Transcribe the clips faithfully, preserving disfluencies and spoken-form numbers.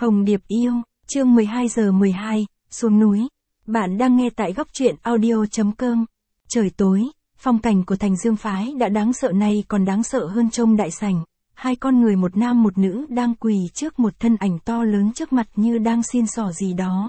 Hồng Điệp yêu, chương mười hai giờ mười hai, xuống núi. Bạn đang nghe tại góc truyện audio chấm com. Trời tối, phong cảnh của Thành Dương phái đã đáng sợ này còn đáng sợ hơn trông đại sảnh. Hai con người một nam một nữ đang quỳ trước một thân ảnh to lớn trước mặt như đang xin xỏ gì đó.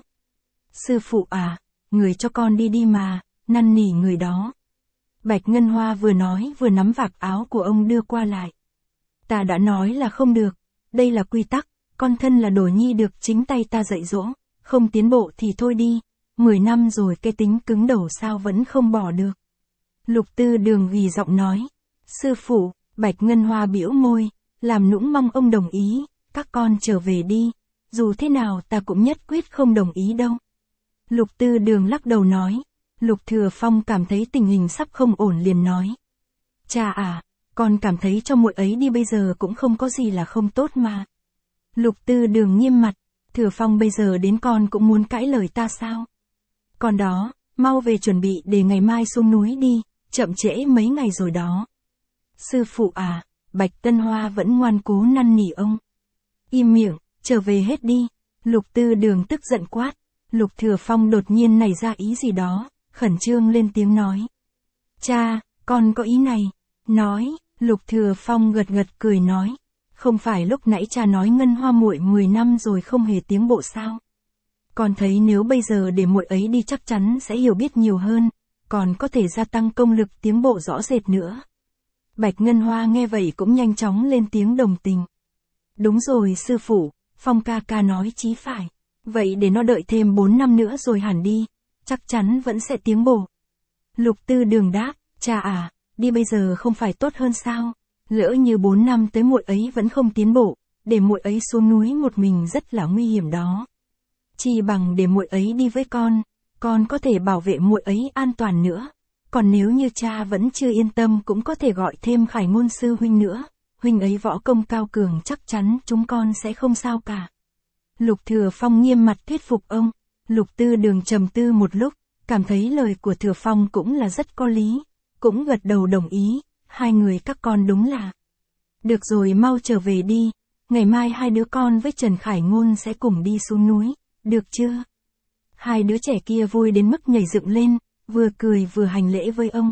Sư phụ à, người cho con đi đi mà, năn nỉ người đó. Bạch Ngân Hoa vừa nói vừa nắm vạt áo của ông đưa qua lại. Ta đã nói là không được, đây là quy tắc, con thân là đồ nhi được chính tay ta dạy dỗ, không tiến bộ thì thôi đi, mười năm rồi cái tính cứng đầu sao vẫn không bỏ được. Lục Tư Đường ghi giọng nói, sư phụ, Bạch Ngân Hoa bĩu môi, làm nũng mong ông đồng ý, các con trở về đi, dù thế nào ta cũng nhất quyết không đồng ý đâu. Lục Tư Đường lắc đầu nói, Lục Thừa Phong cảm thấy tình hình sắp không ổn liền nói. Cha à, con cảm thấy cho muội ấy đi bây giờ cũng không có gì là không tốt mà. Lục Tư Đường nghiêm mặt, Thừa Phong bây giờ đến con cũng muốn cãi lời ta sao? Con đó, mau về chuẩn bị để ngày mai xuống núi đi, chậm trễ mấy ngày rồi đó. Sư phụ à, Bạch Tân Hoa vẫn ngoan cố năn nỉ ông. Im miệng, trở về hết đi, Lục Tư Đường tức giận quát. Lục Thừa Phong đột nhiên nảy ra ý gì đó, khẩn trương lên tiếng nói. Cha, con có ý này. Nói, Lục Thừa Phong gật gật cười nói. Không phải lúc nãy cha nói Ngân Hoa muội mười năm rồi không hề tiến bộ sao? Con thấy nếu bây giờ để muội ấy đi chắc chắn sẽ hiểu biết nhiều hơn, còn có thể gia tăng công lực tiến bộ rõ rệt nữa. Bạch Ngân Hoa nghe vậy cũng nhanh chóng lên tiếng đồng tình. Đúng rồi sư phụ, Phong ca ca nói chí phải. Vậy để nó đợi thêm bốn năm nữa rồi hẳn đi, chắc chắn vẫn sẽ tiến bộ. Lục Tư Đường đáp, cha à, đi bây giờ không phải tốt hơn sao? Lỡ như bốn năm tới muội ấy vẫn không tiến bộ, để muội ấy xuống núi một mình rất là nguy hiểm đó. Chi bằng để muội ấy đi với con, con có thể bảo vệ muội ấy an toàn nữa. Còn nếu như cha vẫn chưa yên tâm cũng có thể gọi thêm Khải Ngôn sư huynh nữa, huynh ấy võ công cao cường chắc chắn chúng con sẽ không sao cả. Lục Thừa Phong nghiêm mặt thuyết phục ông. Lục Tư Đường trầm tư một lúc, cảm thấy lời của Thừa Phong cũng là rất có lý, cũng gật đầu đồng ý, hai người các con đúng là. Được rồi, mau trở về đi, ngày mai hai đứa con với Trần Khải Ngôn sẽ cùng đi xuống núi, được chưa? Hai đứa trẻ kia vui đến mức nhảy dựng lên, vừa cười vừa hành lễ với ông.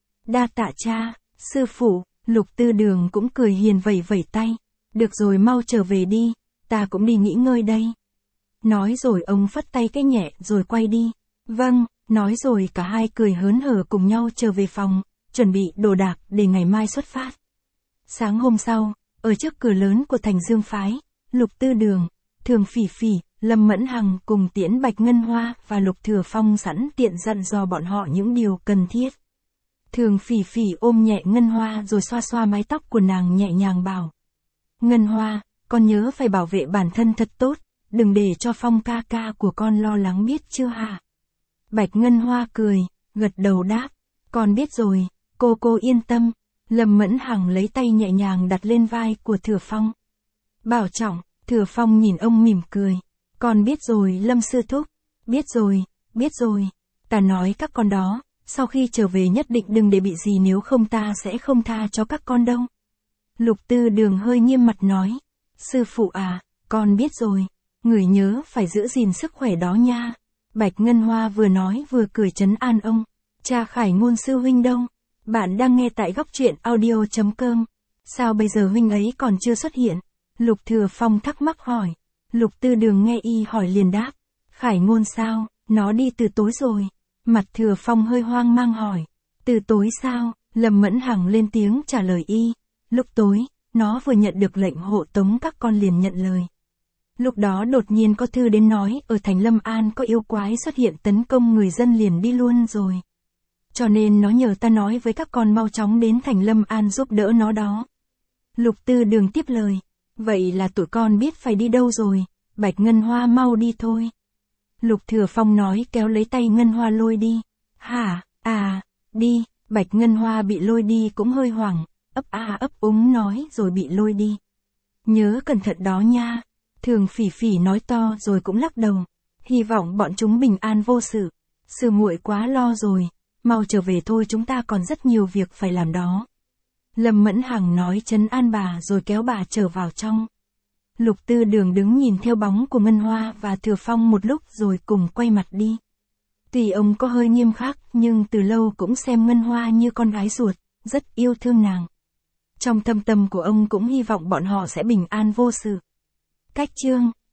Đa tạ cha, sư phụ. Lục Tư Đường cũng cười hiền vẩy vẩy tay. Được rồi, mau trở về đi, ta cũng đi nghỉ ngơi đây. Nói rồi ông phất tay cái nhẹ rồi quay đi. Vâng, nói rồi cả hai cười hớn hở cùng nhau trở về phòng, chuẩn bị đồ đạc để ngày mai xuất phát. Sáng hôm sau, ở trước cửa lớn của Thành Dương phái, Lục Tư Đường, Thường Phỉ Phỉ, Lâm Mẫn Hằng cùng tiễn Bạch Ngân Hoa và Lục Thừa Phong sẵn tiện dặn dò bọn họ những điều cần thiết. Thường Phỉ Phỉ ôm nhẹ Ngân Hoa rồi xoa xoa mái tóc của nàng nhẹ nhàng bảo. Ngân Hoa, con nhớ phải bảo vệ bản thân thật tốt, đừng để cho Phong ca ca của con lo lắng biết chưa hả? Bạch Ngân Hoa cười, gật đầu đáp, con biết rồi, cô cô yên tâm. Lâm Mẫn Hằng lấy tay nhẹ nhàng đặt lên vai của Thừa Phong. Bảo trọng. Thừa Phong nhìn ông mỉm cười. Con biết rồi Lâm sư thúc. Biết rồi, biết rồi. Ta nói các con đó, sau khi trở về nhất định đừng để bị gì, nếu không ta sẽ không tha cho các con đâu. Lục Tư Đường hơi nghiêm mặt nói. Sư phụ à, con biết rồi. Người nhớ phải giữ gìn sức khỏe đó nha. Bạch Ngân Hoa vừa nói vừa cười trấn an ông. Cha Khải Ngôn sư huynh đâu? Bạn đang nghe tại góc truyện audio chấm com. Sao bây giờ huynh ấy còn chưa xuất hiện? Lục Thừa Phong thắc mắc hỏi. Lục Tư Đường nghe y hỏi liền đáp. Khải Ngôn sao? Nó đi từ tối rồi. Mặt Thừa Phong hơi hoang mang hỏi. Từ tối sao? Lâm Mẫn Hằng lên tiếng trả lời y. Lúc tối, nó vừa nhận được lệnh hộ tống các con liền nhận lời. Lúc đó đột nhiên có thư đến nói ở thành Lâm An có yêu quái xuất hiện tấn công người dân liền đi luôn rồi. Cho nên nó nhờ ta nói với các con mau chóng đến thành Lâm An giúp đỡ nó đó. Lục Tư Đường tiếp lời. Vậy là tụi con biết phải đi đâu rồi, Bạch Ngân Hoa mau đi thôi. Lục Thừa Phong nói kéo lấy tay Ngân Hoa lôi đi. Hả, à, đi. Bạch Ngân Hoa bị lôi đi cũng hơi hoảng, ấp a ấp úng nói rồi bị lôi đi. Nhớ cẩn thận đó nha. Thường Phỉ Phỉ nói to rồi cũng lắc đầu. Hy vọng bọn chúng bình an vô sự. Sư muội quá lo rồi, mau trở về thôi, chúng ta còn rất nhiều việc phải làm đó. Lâm Mẫn Hằng nói trấn an bà rồi kéo bà trở vào trong. Lục Tư Đường đứng nhìn theo bóng của Ngân Hoa và Thừa Phong một lúc rồi cùng quay mặt đi. Tuy ông có hơi nghiêm khắc nhưng từ lâu cũng xem Ngân Hoa như con gái ruột, rất yêu thương nàng. Trong thâm tâm của ông cũng hy vọng bọn họ sẽ bình an vô sự. Cách chương